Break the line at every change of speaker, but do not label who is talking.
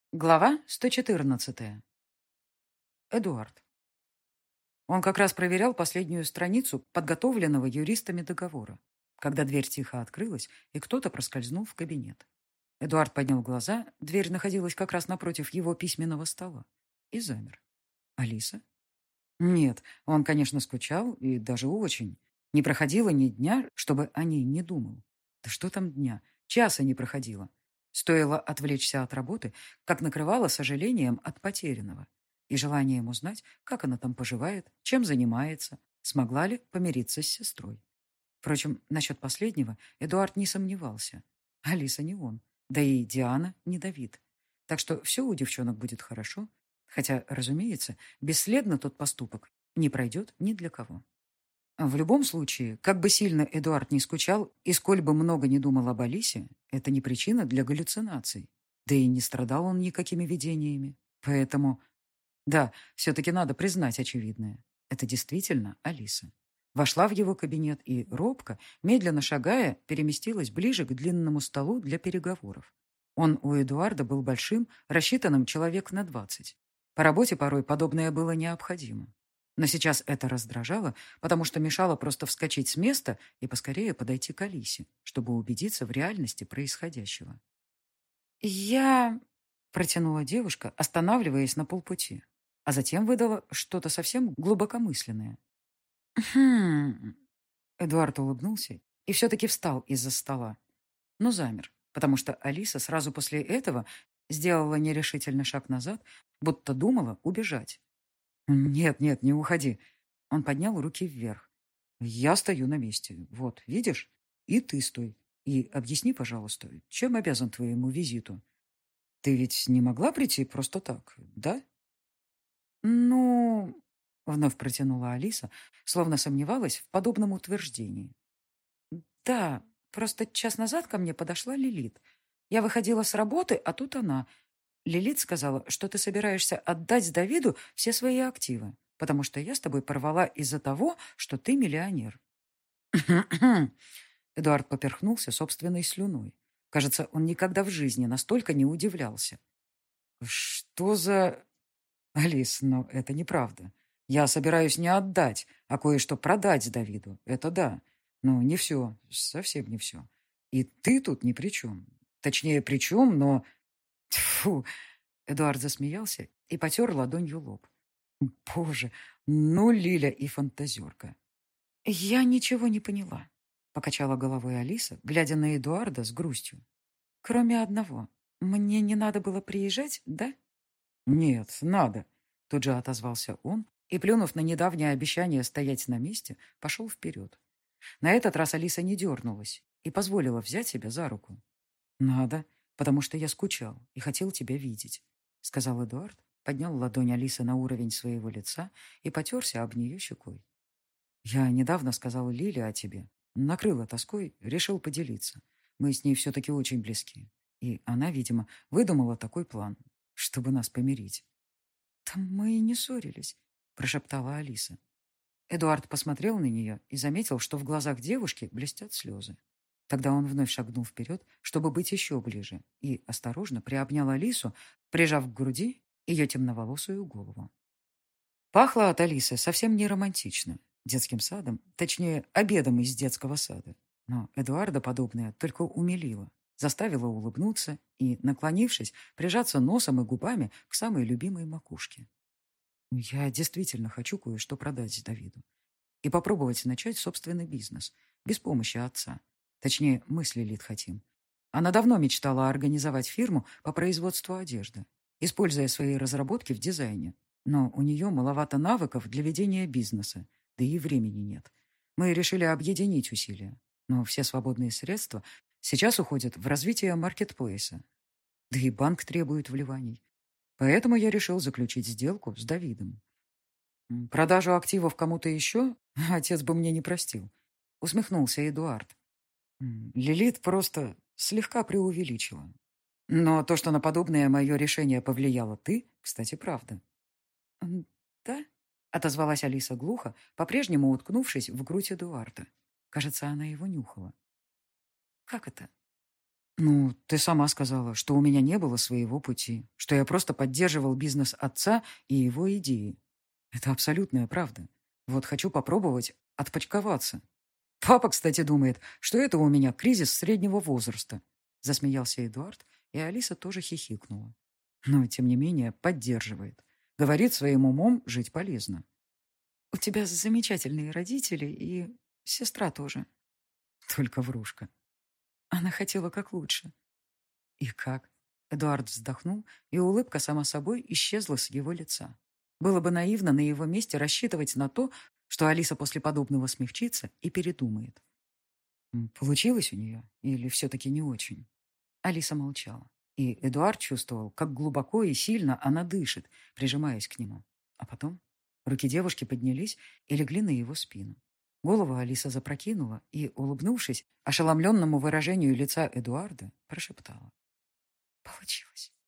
Глава 114. Эдуард. Он как раз проверял последнюю страницу подготовленного юристами договора, когда дверь тихо открылась, и кто-то проскользнул в кабинет. Эдуард поднял глаза, дверь находилась как раз напротив его письменного стола, и замер. Алиса? Нет, он, конечно, скучал, и даже очень. Не проходило ни дня, чтобы о ней не думал. Да что там дня? Часа не проходило. Стоило отвлечься от работы, как накрывало сожалением от потерянного и желанием узнать, как она там поживает, чем занимается, смогла ли помириться с сестрой. Впрочем, насчет последнего Эдуард не сомневался. Алиса не он, да и Диана не Давид. Так что все у девчонок будет хорошо, хотя, разумеется, бесследно тот поступок не пройдет ни для кого. В любом случае, как бы сильно Эдуард не скучал и сколь бы много не думал об Алисе, это не причина для галлюцинаций. Да и не страдал он никакими видениями. Поэтому, да, все-таки надо признать очевидное. Это действительно Алиса. Вошла в его кабинет и, робко, медленно шагая, переместилась ближе к длинному столу для переговоров. Он у Эдуарда был большим, рассчитанным человек на 20. По работе порой подобное было необходимо. Но сейчас это раздражало, потому что мешало просто вскочить с места и поскорее подойти к Алисе, чтобы убедиться в реальности происходящего. «Я...» — протянула девушка, останавливаясь на полпути, а затем выдала что-то совсем глубокомысленное. «Хм...» Эдуард улыбнулся и все-таки встал из-за стола, но замер, потому что Алиса сразу после этого сделала нерешительный шаг назад, будто думала убежать. «Нет, нет, не уходи». Он поднял руки вверх. «Я стою на месте. Вот, видишь? И ты стой. И объясни, пожалуйста, чем обязан твоему визиту? Ты ведь не могла прийти просто так, да?» «Ну...» — вновь протянула Алиса, словно сомневалась в подобном утверждении. «Да, просто час назад ко мне подошла Лилит. Я выходила с работы, а тут она. Лилит сказала, что ты собираешься отдать Давиду все свои активы, потому что я с тобой порвала из-за того, что ты миллионер». Эдуард поперхнулся собственной слюной. Кажется, он никогда в жизни настолько не удивлялся. «Что за...» «Алис, но это неправда. Я собираюсь не отдать, а кое-что продать Давиду. Это да. Но не все, совсем не все. И ты тут ни при чем. Точнее, при чем, но...» Тьфу! Эдуард засмеялся и потер ладонью лоб. «Боже, ну Лиля и фантазерка!» «Я ничего не поняла», — покачала головой Алиса, глядя на Эдуарда с грустью. «Кроме одного. Мне не надо было приезжать, да?» «Нет, надо», — тут же отозвался он и, плюнув на недавнее обещание стоять на месте, пошел вперед. На этот раз Алиса не дернулась и позволила взять себя за руку. «Надо, потому что я скучал и хотел тебя видеть», — сказал Эдуард, поднял ладонь Алисы на уровень своего лица и потерся об нее щекой. «Я недавно сказал Лиле о тебе. Накрыла тоской, решил поделиться. Мы с ней все-таки очень близки. И она, видимо, выдумала такой план, чтобы нас помирить». «Там мы и не ссорились», — прошептала Алиса. Эдуард посмотрел на нее и заметил, что в глазах девушки блестят слезы. Тогда он вновь шагнул вперед, чтобы быть еще ближе, и осторожно приобнял Алису, прижав к груди ее темноволосую голову. Пахло от Алисы совсем не романтично, детским садом, точнее, обедом из детского сада. Но Эдуарда подобное только умилило, заставило улыбнуться и, наклонившись, прижаться носом и губами к самой любимой макушке. «Я действительно хочу кое-что продать Давиду и попробовать начать собственный бизнес, без помощи отца. Точнее, мы с Лилит хотим. Она давно мечтала организовать фирму по производству одежды, используя свои разработки в дизайне. Но у нее маловато навыков для ведения бизнеса, да и времени нет. Мы решили объединить усилия. Но все свободные средства сейчас уходят в развитие маркетплейса. Да и банк требует вливаний. Поэтому я решил заключить сделку с Давидом. Продажу активов кому-то еще отец бы мне не простил. Усмехнулся Эдуард. Лилит просто слегка преувеличила. Но то, что на подобное мое решение повлияло ты, кстати, правда. «Да?» — отозвалась Алиса глухо, по-прежнему уткнувшись в грудь Эдуарда. Кажется, она его нюхала. «Как это?» Ну, ты сама сказала, что у меня не было своего пути, что я просто поддерживал бизнес отца и его идеи. Это абсолютная правда. Вот хочу попробовать отпочковаться. Папа, кстати, думает, что это у меня кризис среднего возраста. Засмеялся Эдуард, и Алиса тоже хихикнула. Но, тем не менее, поддерживает. Говорит, своим умом жить полезно. У тебя замечательные родители и сестра тоже. Только врушка. Она хотела как лучше. И как? Эдуард вздохнул, и улыбка сама собой исчезла с его лица. Было бы наивно на его месте рассчитывать на то, что Алиса после подобного смягчится и передумает. Получилось у нее? Или все-таки не очень? Алиса молчала. И Эдуард чувствовал, как глубоко и сильно она дышит, прижимаясь к нему. А потом руки девушки поднялись и легли на его спину. Голову Алиса запрокинула и, улыбнувшись ошеломленному выражению лица Эдуарда, прошептала. Получилось.